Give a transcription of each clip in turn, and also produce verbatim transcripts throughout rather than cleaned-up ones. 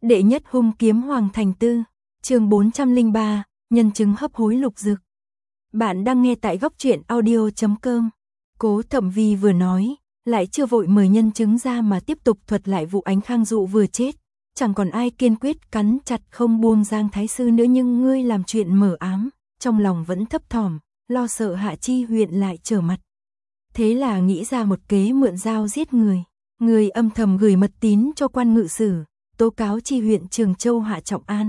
Đệ nhất hung kiếm Hoàng Thành Tư, chương bốn trăm lẻ ba, nhân chứng hấp hối Lục Dực. Bạn đang nghe tại góc truyện audio chấm com. Cố Thẩm Vi vừa nói, lại chưa vội mời nhân chứng ra mà tiếp tục thuật lại vụ Ánh Khang Dụ vừa chết. Chẳng còn ai kiên quyết cắn chặt không buông Giang Thái Sư nữa, nhưng ngươi làm chuyện mờ ám, trong lòng vẫn thấp thỏm, lo sợ Hạ Chi huyện lại trở mặt. Thế là nghĩ ra một kế mượn dao giết người. Người âm thầm gửi mật tín cho quan ngự sử, tố cáo Chi huyện Trường Châu Hạ Trọng An.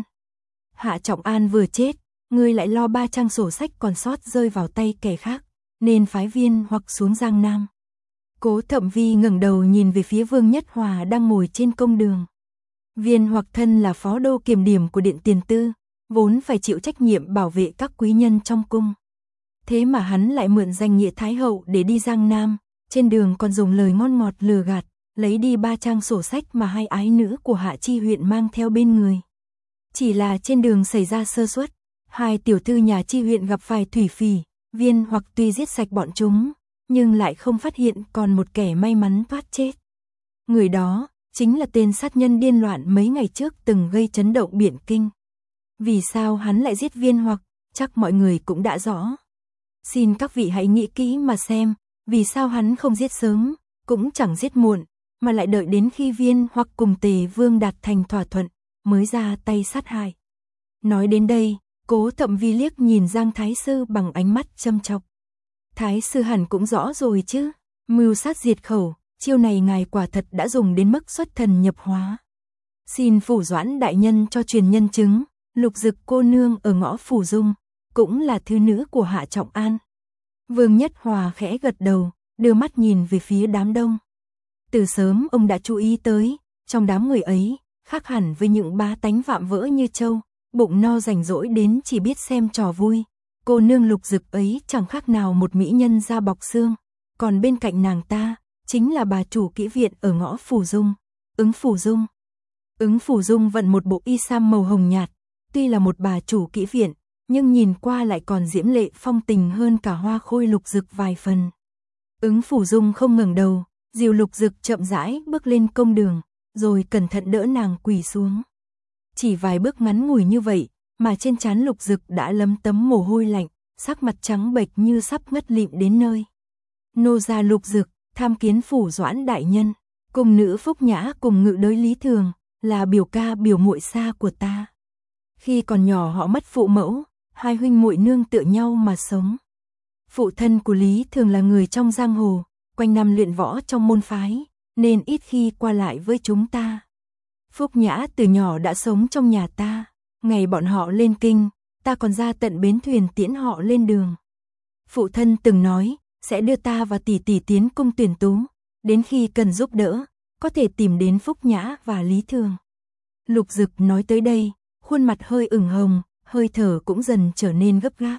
Hạ Trọng An vừa chết, người lại lo ba trang sổ sách còn sót rơi vào tay kẻ khác, nên phái Viên hoặc xuống Giang Nam. Cố Thẩm Vi ngẩng đầu nhìn về phía Vương Nhất Hòa đang ngồi trên công đường. Viên hoặc thân là phó đô kiểm điểm của Điện Tiền Tư, vốn phải chịu trách nhiệm bảo vệ các quý nhân trong cung. Thế mà hắn lại mượn danh nghĩa Thái Hậu để đi Giang Nam, trên đường còn dùng lời ngon ngọt lừa gạt, lấy đi ba trang sổ sách mà hai ái nữ của Hạ Chi huyện mang theo bên người. Chỉ là trên đường xảy ra sơ suất, hai tiểu thư nhà Chi huyện gặp phải thủy phỉ, Viên hoặc tuy giết sạch bọn chúng, nhưng lại không phát hiện còn một kẻ may mắn thoát chết. Người đó chính là tên sát nhân điên loạn mấy ngày trước từng gây chấn động Biện Kinh. Vì sao hắn lại giết Viên hoặc, chắc mọi người cũng đã rõ. Xin các vị hãy nghĩ kỹ mà xem, vì sao hắn không giết sớm, cũng chẳng giết muộn, mà lại đợi đến khi Viên hoặc cùng Tề Vương đạt thành thỏa thuận, mới ra tay sát hại. Nói đến đây, Cố Thẩm Vi liếc nhìn Giang Thái Sư bằng ánh mắt châm chọc. Thái Sư hẳn cũng rõ rồi chứ, mưu sát diệt khẩu, chiêu này ngài quả thật đã dùng đến mức xuất thần nhập hóa. Xin Phủ Doãn đại nhân cho truyền nhân chứng, Lục Dực cô nương ở ngõ Phủ Dung, cũng là thư nữ của Hạ Trọng An. Vương Nhất Hòa khẽ gật đầu, đưa mắt nhìn về phía đám đông. Từ sớm ông đã chú ý tới, trong đám người ấy, khác hẳn với những bá tánh vạm vỡ như Châu, bụng no rảnh rỗi đến chỉ biết xem trò vui. Cô nương Lục Dực ấy chẳng khác nào một mỹ nhân da bọc xương, còn bên cạnh nàng ta, chính là bà chủ kỹ viện ở ngõ Phủ Dung, Ứng Phủ Dung. Ứng Phủ Dung vận một bộ y sam màu hồng nhạt, tuy là một bà chủ kỹ viện, nhưng nhìn qua lại còn diễm lệ phong tình hơn cả Hoa Khôi Lục Dực vài phần. Ứng Phủ Dung không ngẩng đầu, dìu Lục Dực chậm rãi bước lên công đường, rồi cẩn thận đỡ nàng quỳ xuống. Chỉ vài bước ngắn ngủi như vậy, mà trên trán Lục Dực đã lấm tấm mồ hôi lạnh, sắc mặt trắng bệch như sắp ngất lịm đến nơi. Nô gia Lục Dực, tham kiến Phủ Doãn đại nhân, cung nữ Phúc Nhã cùng ngự đới Lý Thường, là biểu ca biểu muội xa của ta. Khi còn nhỏ họ mất phụ mẫu, hai huynh muội nương tựa nhau mà sống. Phụ thân của Lý Thường là người trong giang hồ, quanh năm luyện võ trong môn phái, nên ít khi qua lại với chúng ta. Phúc Nhã từ nhỏ đã sống trong nhà ta, ngày bọn họ lên kinh, ta còn ra tận bến thuyền tiễn họ lên đường. Phụ thân từng nói, sẽ đưa ta và tỷ tỷ tiến cung tuyển tú, đến khi cần giúp đỡ, có thể tìm đến Phúc Nhã và Lý Thường. Lục Dực nói tới đây, khuôn mặt hơi ửng hồng, hơi thở cũng dần trở nên gấp gáp.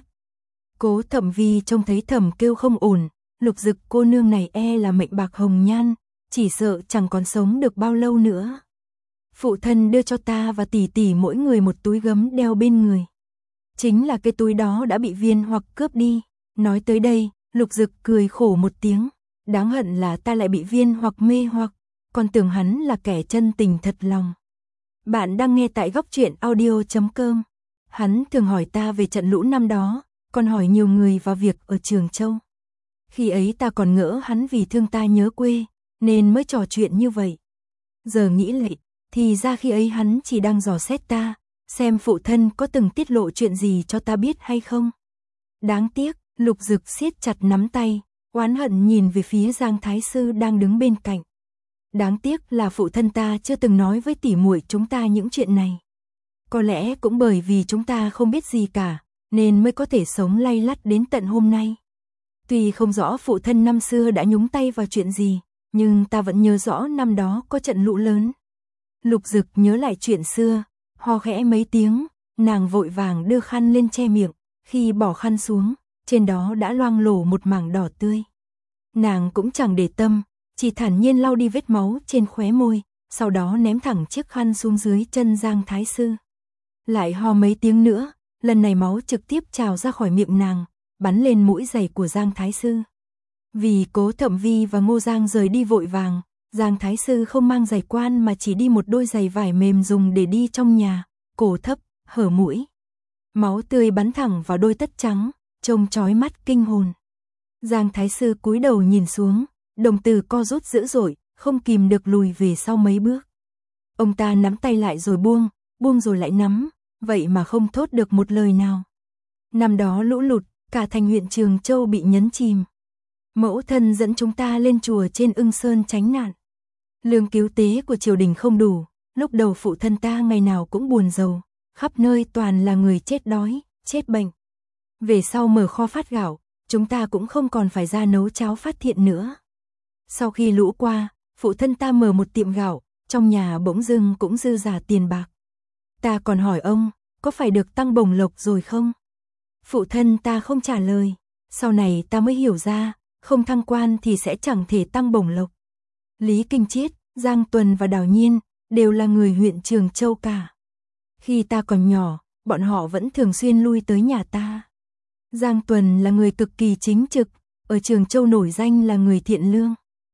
Cố Thẩm Vi trông thấy thầm kêu không ổn, Lục Dực cô nương này e là mệnh bạc hồng nhan, chỉ sợ chẳng còn sống được bao lâu nữa. Phụ thân đưa cho ta và tỷ tỷ mỗi người một túi gấm đeo bên người. Chính là cái túi đó đã bị Viên hoặc cướp đi. Nói tới đây, Lục Dực cười khổ một tiếng. Đáng hận là ta lại bị Viên hoặc mê hoặc, còn tưởng hắn là kẻ chân tình thật lòng. Bạn đang nghe tại góc truyện audio chấm com. Hắn thường hỏi ta về trận lũ năm đó, còn hỏi nhiều người và việc ở Trường Châu. Khi ấy ta còn ngỡ hắn vì thương ta nhớ quê, nên mới trò chuyện như vậy. Giờ nghĩ lại, thì ra khi ấy hắn chỉ đang dò xét ta, xem phụ thân có từng tiết lộ chuyện gì cho ta biết hay không. Đáng tiếc, Lục Dực siết chặt nắm tay, oán hận nhìn về phía Giang Thái Sư đang đứng bên cạnh. Đáng tiếc là phụ thân ta chưa từng nói với tỷ muội chúng ta những chuyện này. Có lẽ cũng bởi vì chúng ta không biết gì cả, nên mới có thể sống lay lắt đến tận hôm nay. Tuy không rõ phụ thân năm xưa đã nhúng tay vào chuyện gì, nhưng ta vẫn nhớ rõ năm đó có trận lũ lớn. Lục Dực nhớ lại chuyện xưa, ho khẽ mấy tiếng, nàng vội vàng đưa khăn lên che miệng, khi bỏ khăn xuống, trên đó đã loang lổ một mảng đỏ tươi. Nàng cũng chẳng để tâm, chỉ thản nhiên lau đi vết máu trên khóe môi, sau đó ném thẳng chiếc khăn xuống dưới chân Giang Thái Sư. Lại ho mấy tiếng nữa, lần này máu trực tiếp trào ra khỏi miệng nàng, bắn lên mũi giày của Giang Thái Sư. Vì Cố Thẩm Vi và Ngô Giang rời đi vội vàng, Giang Thái Sư không mang giày quan mà chỉ đi một đôi giày vải mềm dùng để đi trong nhà, cổ thấp, hở mũi. Máu tươi bắn thẳng vào đôi tất trắng, trông chói mắt kinh hồn. Giang Thái Sư cúi đầu nhìn xuống, đồng tử co rút dữ dội, không kìm được lùi về sau mấy bước. Ông ta nắm tay lại rồi buông, buông rồi lại nắm, vậy mà không thốt được một lời nào. Năm đó lũ lụt, cả thành huyện Trường Châu bị nhấn chìm. Mẫu thân dẫn chúng ta lên chùa trên Ưng Sơn tránh nạn. Lương cứu tế của triều đình không đủ, lúc đầu phụ thân ta ngày nào cũng buồn rầu, khắp nơi toàn là người chết đói, chết bệnh. Về sau mở kho phát gạo, chúng ta cũng không còn phải ra nấu cháo phát thiện nữa. Sau khi lũ qua, phụ thân ta mở một tiệm gạo, trong nhà bỗng dưng cũng dư giả tiền bạc. Ta còn hỏi ông, có phải được tăng bổng lộc rồi không? Phụ thân ta không trả lời, sau này ta mới hiểu ra, không thăng quan thì sẽ chẳng thể tăng bổng lộc. Lý Kinh Chiết, Giang Tuần và Đào Nhiên đều là người huyện Trường Châu cả. Khi ta còn nhỏ, bọn họ vẫn thường xuyên lui tới nhà ta. Giang Tuần là người cực kỳ chính trực, ở Trường Châu nổi danh là người thiện lương.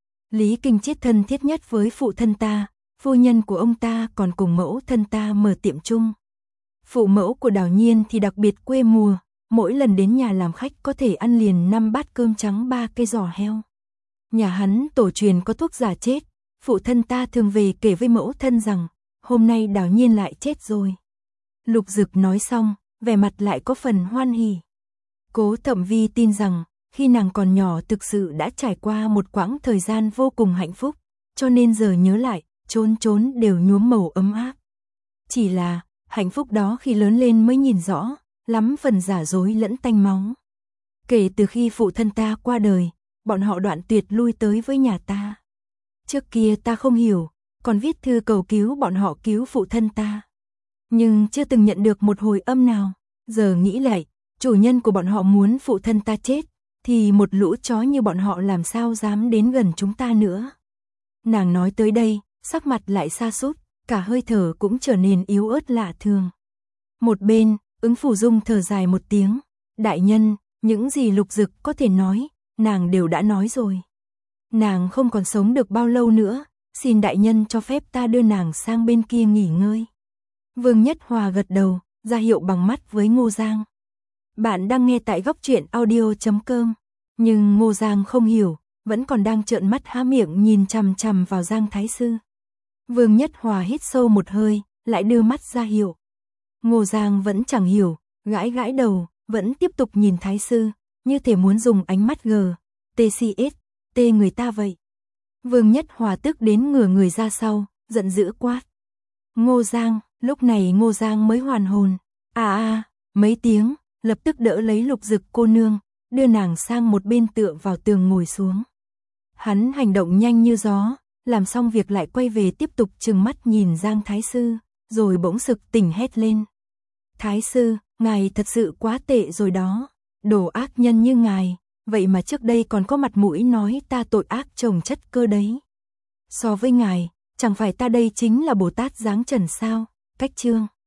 Lý Kinh Chiết thân thiết nhất với phụ thân ta, phu nhân của ông ta còn cùng mẫu thân ta mở tiệm chung. Phụ mẫu của Đào Nhiên thì đặc biệt quê mùa, mỗi lần đến nhà làm khách có thể ăn liền năm bát cơm trắng ba cây giò heo. Nhà hắn tổ truyền có thuốc giả chết, phụ thân ta thường về kể với mẫu thân rằng, hôm nay Đào Nhiên lại chết rồi. Lục Dực nói xong, vẻ mặt lại có phần hoan hỉ. Cố Thẩm Vi tin rằng, khi nàng còn nhỏ thực sự đã trải qua một quãng thời gian vô cùng hạnh phúc, cho nên giờ nhớ lại, chốn chốn đều nhuốm màu ấm áp. Chỉ là, hạnh phúc đó khi lớn lên mới nhìn rõ, lắm phần giả dối lẫn tanh máu. Kể từ khi phụ thân ta qua đời, bọn họ đoạn tuyệt lui tới với nhà ta. Trước kia ta không hiểu, còn viết thư cầu cứu bọn họ cứu phụ thân ta. Nhưng chưa từng nhận được một hồi âm nào, giờ nghĩ lại, chủ nhân của bọn họ muốn phụ thân ta chết, thì một lũ chó như bọn họ làm sao dám đến gần chúng ta nữa. Nàng nói tới đây, sắc mặt lại sa sút, cả hơi thở cũng trở nên yếu ớt lạ thường. Một bên, Ứng Phủ Dung thở dài một tiếng, đại nhân, những gì Lục Dực có thể nói, nàng đều đã nói rồi. Nàng không còn sống được bao lâu nữa, xin đại nhân cho phép ta đưa nàng sang bên kia nghỉ ngơi. Vương Nhất Hòa gật đầu, ra hiệu bằng mắt với Ngô Giang. Bạn đang nghe tại góc truyện audio chấm com, nhưng Ngô Giang không hiểu, vẫn còn đang trợn mắt há miệng nhìn chằm chằm vào Giang Thái Sư. Vương Nhất Hòa hít sâu một hơi, lại đưa mắt ra hiệu. Ngô Giang vẫn chẳng hiểu, gãi gãi đầu, vẫn tiếp tục nhìn Thái Sư, như thể muốn dùng ánh mắt gờ, tê xê ét, tê người ta vậy. Vương Nhất Hòa tức đến ngửa người ra sau, giận dữ quát. Ngô Giang, lúc này Ngô Giang mới hoàn hồn, à à, mấy tiếng, lập tức đỡ lấy Lục Dực cô nương, đưa nàng sang một bên tựa vào tường ngồi xuống. Hắn hành động nhanh như gió, làm xong việc lại quay về tiếp tục trừng mắt nhìn Giang Thái Sư, rồi bỗng sực tỉnh hét lên. Thái Sư, ngài thật sự quá tệ rồi đó, đồ ác nhân như ngài, vậy mà trước đây còn có mặt mũi nói ta tội ác chồng chất cơ đấy. So với ngài, chẳng phải ta đây chính là Bồ Tát giáng trần sao, cách chương.